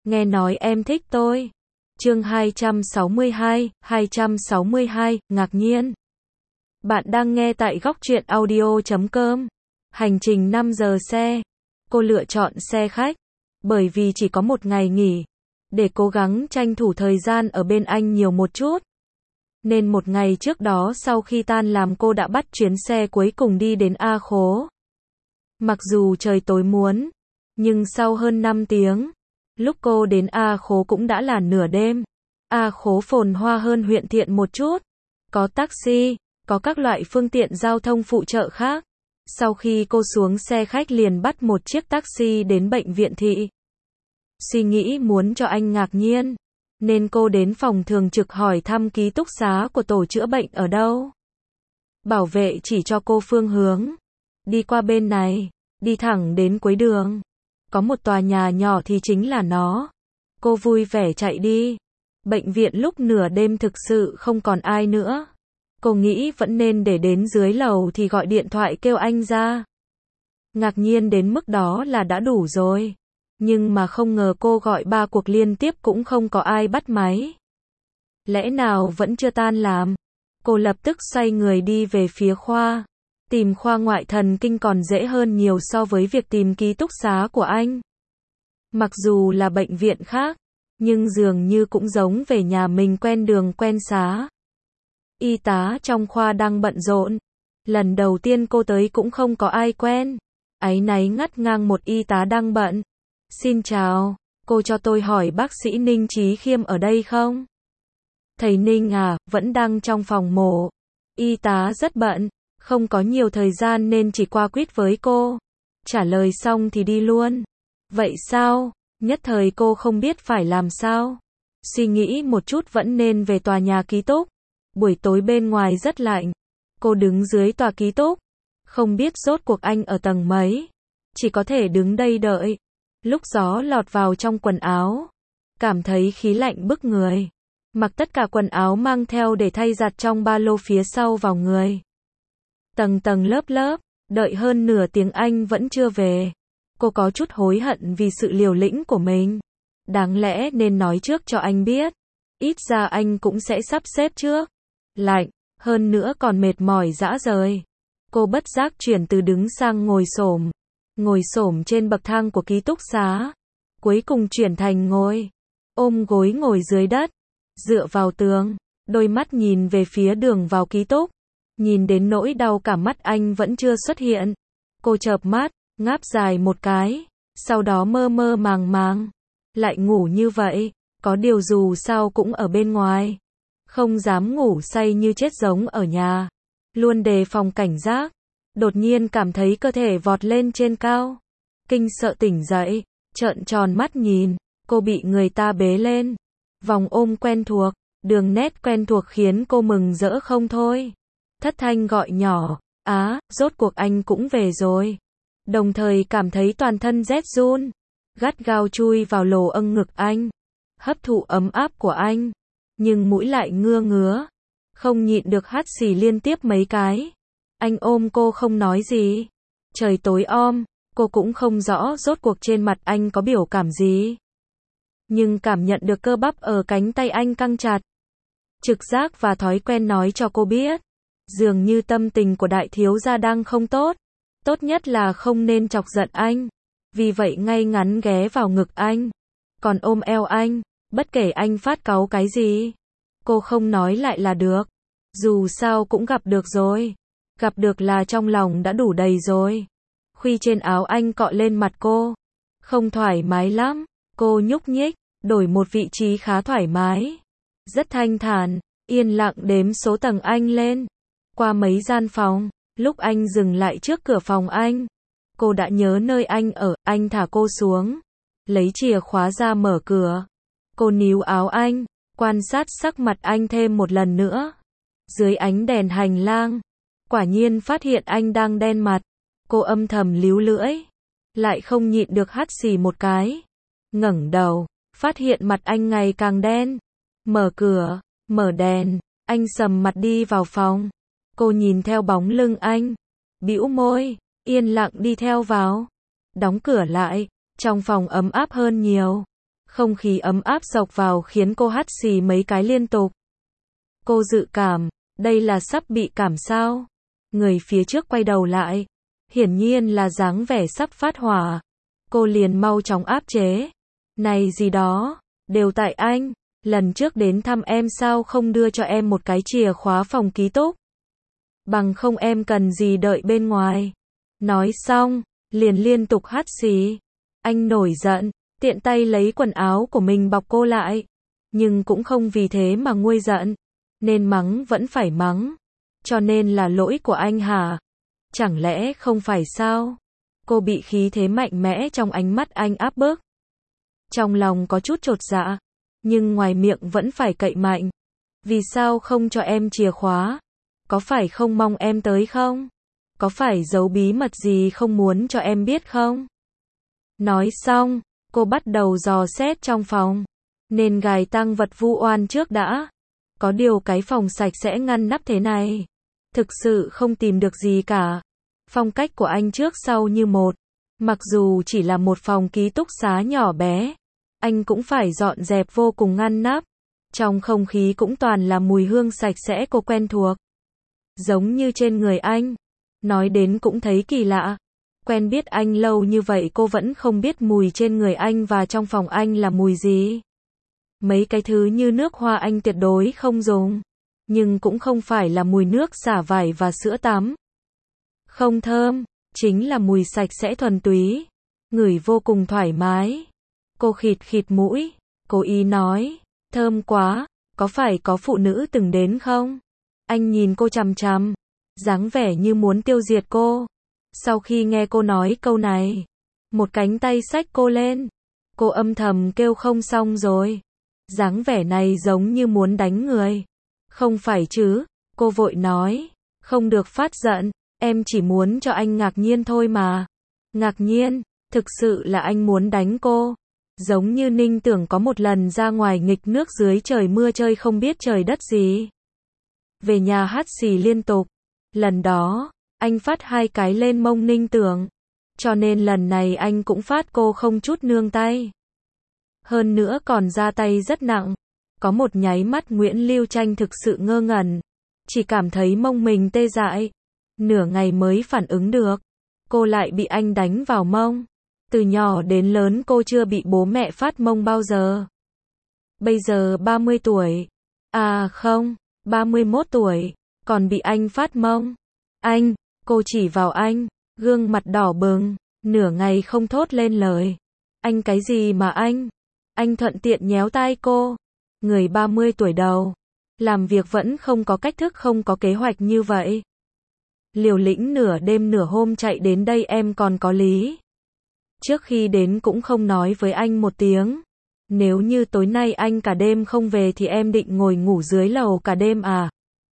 nghe nói em thích tôi. Chương 262, ngạc nhiên. Bạn đang nghe tại góc truyện audio.com. Hành trình 5 giờ xe. Cô lựa chọn xe khách, bởi vì chỉ có một ngày nghỉ, để cố gắng tranh thủ thời gian ở bên anh nhiều một chút. Nên một ngày trước đó sau khi tan làm cô đã bắt chuyến xe cuối cùng đi đến A Khố. Mặc dù trời tối muộn, nhưng sau hơn 5 tiếng, lúc cô đến A Khố cũng đã là nửa đêm. A Khố phồn hoa hơn huyện Thiện một chút. Có taxi, có các loại phương tiện giao thông phụ trợ khác. Sau khi cô xuống xe khách liền bắt một chiếc taxi đến bệnh viện thị. Suy nghĩ muốn cho anh ngạc nhiên, nên cô đến phòng thường trực hỏi thăm ký túc xá của tổ chữa bệnh ở đâu. Bảo vệ chỉ cho cô phương hướng. Đi qua bên này, đi thẳng đến cuối đường. Có một tòa nhà nhỏ thì chính là nó. Cô vui vẻ chạy đi. Bệnh viện lúc nửa đêm thực sự không còn ai nữa. Cô nghĩ vẫn nên để đến dưới lầu thì gọi điện thoại kêu anh ra. Ngạc nhiên đến mức đó là đã đủ rồi. Nhưng mà không ngờ cô gọi 3 cuộc liên tiếp cũng không có ai bắt máy. Lẽ nào vẫn chưa tan làm? Cô lập tức xoay người đi về phía khoa. Tìm khoa ngoại thần kinh còn dễ hơn nhiều so với việc tìm ký túc xá của anh. Mặc dù là bệnh viện khác, nhưng dường như cũng giống về nhà mình quen đường quen xá. Y tá trong khoa đang bận rộn. Lần đầu tiên cô tới cũng không có ai quen. Áy náy ngắt ngang một y tá đang bận. Xin chào, cô cho tôi hỏi bác sĩ Ninh Chí Khiêm ở đây không? Thầy Ninh à, vẫn đang trong phòng mổ. Y tá rất bận, không có nhiều thời gian nên chỉ qua quýt với cô. Trả lời xong thì đi luôn. Vậy sao? Nhất thời cô không biết phải làm sao. Suy nghĩ một chút vẫn nên về tòa nhà ký túc. Buổi tối bên ngoài rất lạnh. Cô đứng dưới tòa ký túc. Không biết rốt cuộc anh ở tầng mấy. Chỉ có thể đứng đây đợi. Lúc gió lọt vào trong quần áo. Cảm thấy khí lạnh bức người. Mặc tất cả quần áo mang theo để thay giặt trong ba lô phía sau vào người. Tầng tầng lớp lớp. Đợi hơn nửa tiếng anh vẫn chưa về. Cô có chút hối hận vì sự liều lĩnh của mình. Đáng lẽ nên nói trước cho anh biết. Ít ra anh cũng sẽ sắp xếp trước. Lạnh, hơn nữa còn mệt mỏi rã rời. Cô bất giác chuyển từ đứng sang ngồi xổm. Ngồi xổm trên bậc thang của ký túc xá. Cuối cùng chuyển thành ngồi. Ôm gối ngồi dưới đất. Dựa vào tường. Đôi mắt nhìn về phía đường vào ký túc. Nhìn đến nỗi đau cả mắt anh vẫn chưa xuất hiện. Cô chợp mắt, ngáp dài một cái. Sau đó mơ mơ màng màng. Lại ngủ như vậy. Có điều dù sao cũng ở bên ngoài. Không dám ngủ say như chết giống ở nhà. Luôn đề phòng cảnh giác. Đột nhiên cảm thấy cơ thể vọt lên trên cao. Kinh sợ tỉnh dậy. Trợn tròn mắt nhìn. Cô bị người ta bế lên. Vòng ôm quen thuộc. Đường nét quen thuộc khiến cô mừng rỡ không thôi. Thất thanh gọi nhỏ. Á, rốt cuộc anh cũng về rồi. Đồng thời cảm thấy toàn thân rét run. Gắt gao chui vào lồ âng ngực anh. Hấp thụ ấm áp của anh. Nhưng mũi lại ngứa ngứa. Không nhịn được hắt xì liên tiếp mấy cái. Anh ôm cô không nói gì. Trời tối om, cô cũng không rõ rốt cuộc trên mặt anh có biểu cảm gì. Nhưng cảm nhận được cơ bắp ở cánh tay anh căng chặt. Trực giác và thói quen nói cho cô biết. Dường như tâm tình của đại thiếu gia đang không tốt. Tốt nhất là không nên chọc giận anh. Vì vậy ngay ngắn ghé vào ngực anh. Còn ôm eo anh. Bất kể anh phát cáu cái gì. Cô không nói lại là được. Dù sao cũng gặp được rồi. Gặp được là trong lòng đã đủ đầy rồi. Khuy trên áo anh cọ lên mặt cô. Không thoải mái lắm. Cô nhúc nhích. Đổi một vị trí khá thoải mái. Rất thanh thản. Yên lặng đếm số tầng anh lên. Qua mấy gian phòng. Lúc anh dừng lại trước cửa phòng anh. Cô đã nhớ nơi anh ở. Anh thả cô xuống. Lấy chìa khóa ra mở cửa. Cô níu áo anh. Quan sát sắc mặt anh thêm một lần nữa. Dưới ánh đèn hành lang. Quả nhiên phát hiện anh đang đen mặt. Cô âm thầm líu lưỡi. Lại không nhịn được hắt xì một cái. Ngẩng đầu. Phát hiện mặt anh ngày càng đen. Mở cửa. Mở đèn. Anh sầm mặt đi vào phòng. Cô nhìn theo bóng lưng anh. Bĩu môi. Yên lặng đi theo vào. Đóng cửa lại. Trong phòng ấm áp hơn nhiều. Không khí ấm áp xộc vào khiến cô hắt xì mấy cái liên tục. Cô dự cảm, đây là sắp bị cảm sao? Người phía trước quay đầu lại. Hiển nhiên là dáng vẻ sắp phát hỏa. Cô liền mau chóng áp chế. Này gì đó, đều tại anh. Lần trước đến thăm em sao không đưa cho em một cái chìa khóa phòng ký túc? Bằng không em cần gì đợi bên ngoài. Nói xong, liền liên tục hắt xì. Anh nổi giận, tiện tay lấy quần áo của mình bọc cô lại. Nhưng cũng không vì thế mà nguôi giận. Nên mắng vẫn phải mắng. Cho nên là lỗi của anh hả? Chẳng lẽ không phải sao? Cô bị khí thế mạnh mẽ trong ánh mắt anh áp bức. Trong lòng có chút chột dạ. Nhưng ngoài miệng vẫn phải cậy mạnh. Vì sao không cho em chìa khóa? Có phải không mong em tới không? Có phải giấu bí mật gì không muốn cho em biết không? Nói xong, cô bắt đầu dò xét trong phòng. Nên gài tang vật vu oan trước đã. Có điều cái phòng sạch sẽ ngăn nắp thế này. Thực sự không tìm được gì cả. Phong cách của anh trước sau như một. Mặc dù chỉ là một phòng ký túc xá nhỏ bé. Anh cũng phải dọn dẹp vô cùng ngăn nắp. Trong không khí cũng toàn là mùi hương sạch sẽ cô quen thuộc. Giống như trên người anh. Nói đến cũng thấy kỳ lạ. Quen biết anh lâu như vậy cô vẫn không biết mùi trên người anh và trong phòng anh là mùi gì. Mấy cái thứ như nước hoa anh tuyệt đối không dùng. Nhưng cũng không phải là mùi nước xả vải và sữa tắm. Không thơm, chính là mùi sạch sẽ thuần túy. Ngửi vô cùng thoải mái. Cô khịt khịt mũi, cố ý nói, thơm quá, có phải có phụ nữ từng đến không? Anh nhìn cô chằm chằm, dáng vẻ như muốn tiêu diệt cô. Sau khi nghe cô nói câu này, một cánh tay xách cô lên. Cô âm thầm kêu không xong rồi. Dáng vẻ này giống như muốn đánh người. Không phải chứ, cô vội nói, không được phát giận, em chỉ muốn cho anh ngạc nhiên thôi mà. Ngạc nhiên, thực sự là anh muốn đánh cô. Giống như Ninh Tưởng có một lần ra ngoài nghịch nước dưới trời mưa chơi không biết trời đất gì. Về nhà hắt xì liên tục. Lần đó, anh phát 2 cái lên mông Ninh Tưởng. Cho nên lần này anh cũng phát cô không chút nương tay. Hơn nữa còn ra tay rất nặng. Có một nháy mắt Nguyễn Lưu Tranh thực sự ngơ ngẩn. Chỉ cảm thấy mông mình tê dại. Nửa ngày mới phản ứng được. Cô lại bị anh đánh vào mông. Từ nhỏ đến lớn cô chưa bị bố mẹ phát mông bao giờ. Bây giờ 30 tuổi. À không, 31 tuổi. Còn bị anh phát mông. Anh, cô chỉ vào anh. Gương mặt đỏ bừng. Nửa ngày không thốt lên lời. Anh cái gì mà anh? Anh thuận tiện nhéo tai cô. Người 30 tuổi đầu. Làm việc vẫn không có cách thức không có kế hoạch như vậy. Liều lĩnh nửa đêm nửa hôm chạy đến đây em còn có lý. Trước khi đến cũng không nói với anh một tiếng. Nếu như tối nay anh cả đêm không về thì em định ngồi ngủ dưới lầu cả đêm à?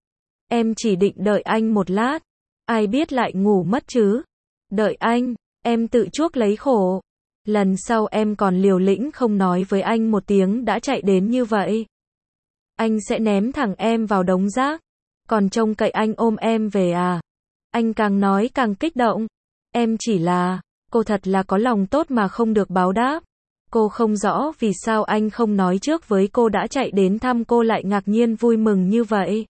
Em chỉ định đợi anh một lát. Ai biết lại ngủ mất chứ? Đợi anh, em tự chuốc lấy khổ. Lần sau em còn liều lĩnh không nói với anh một tiếng đã chạy đến như vậy. Anh sẽ ném thẳng em vào đống rác. Còn trông cậy anh ôm em về à? Anh càng nói càng kích động. Em chỉ là, cô thật là có lòng tốt mà không được báo đáp. Cô không rõ vì sao anh không nói trước với cô đã chạy đến thăm cô lại ngạc nhiên vui mừng như vậy.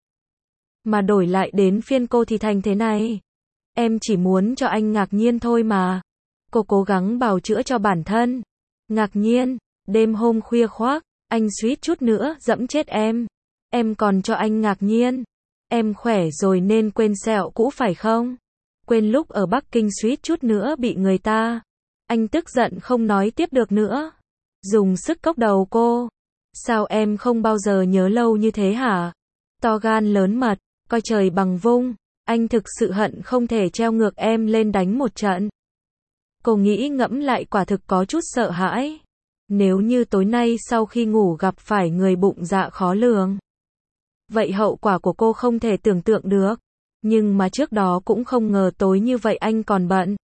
Mà đổi lại đến phiên cô thì thành thế này. Em chỉ muốn cho anh ngạc nhiên thôi mà. Cô cố gắng bào chữa cho bản thân. Ngạc nhiên, đêm hôm khuya khoác, anh suýt chút nữa dẫm chết em. Em còn cho anh ngạc nhiên. Em khỏe rồi nên quên sẹo cũ phải không? Quên lúc ở Bắc Kinh suýt chút nữa bị người ta. Anh tức giận không nói tiếp được nữa. Dùng sức cốc đầu cô. Sao em không bao giờ nhớ lâu như thế hả? To gan lớn mật, coi trời bằng vung. Anh thực sự hận không thể treo ngược em lên đánh một trận. Cô nghĩ ngẫm lại quả thực có chút sợ hãi. Nếu như tối nay sau khi ngủ gặp phải người bụng dạ khó lường. Vậy hậu quả của cô không thể tưởng tượng được. Nhưng mà trước đó cũng không ngờ tối như vậy anh còn bận.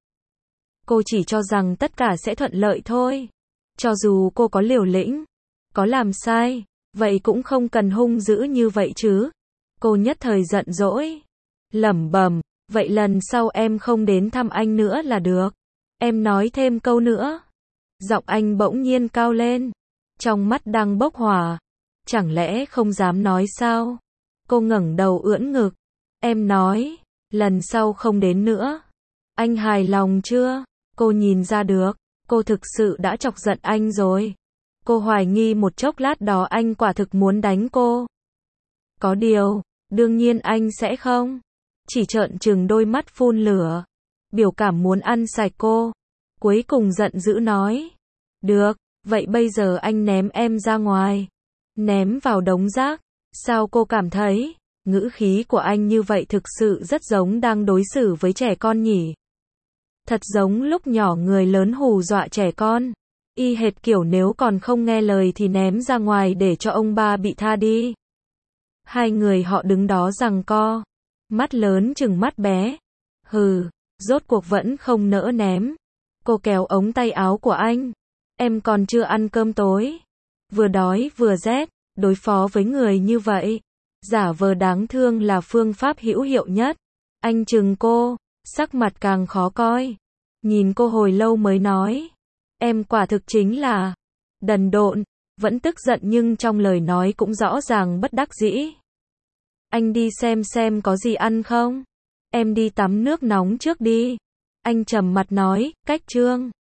Cô chỉ cho rằng tất cả sẽ thuận lợi thôi. Cho dù cô có liều lĩnh, có làm sai, vậy cũng không cần hung dữ như vậy chứ. Cô nhất thời giận dỗi. Lẩm bẩm, vậy lần sau em không đến thăm anh nữa là được. Em nói thêm câu nữa. Giọng anh bỗng nhiên cao lên. trong mắt đang bốc hỏa. Chẳng lẽ không dám nói sao? Cô ngẩng đầu ưỡn ngực. Em nói, lần sau không đến nữa. Anh hài lòng chưa? Cô nhìn ra được, cô thực sự đã chọc giận anh rồi. Cô hoài nghi một chốc lát đó anh quả thực muốn đánh cô. Có điều, đương nhiên anh sẽ không. Chỉ trợn trừng đôi mắt phun lửa. Biểu cảm muốn ăn sạch cô. Cuối cùng giận dữ nói. Được, vậy bây giờ anh ném em ra ngoài. Ném vào đống rác. Sao cô cảm thấy? Ngữ khí của anh như vậy thực sự rất giống đang đối xử với trẻ con nhỉ? Thật giống lúc nhỏ người lớn hù dọa trẻ con. Y hệt kiểu nếu còn không nghe lời thì ném ra ngoài để cho ông ba bị tha đi. Hai người họ đứng đó giằng co. Mắt lớn chừng mắt bé. Hừ, rốt cuộc vẫn không nỡ ném. Cô kéo ống tay áo của anh. Em còn chưa ăn cơm tối. Vừa đói vừa rét, đối phó với người như vậy. Giả vờ đáng thương là phương pháp hữu hiệu nhất. Anh chừng cô, sắc mặt càng khó coi. Nhìn cô hồi lâu mới nói. Em quả thực chính là đần độn, vẫn tức giận nhưng trong lời nói cũng rõ ràng bất đắc dĩ. Anh đi xem có gì ăn không? Em đi tắm nước nóng trước đi. Anh trầm mặt nói, cách Trương.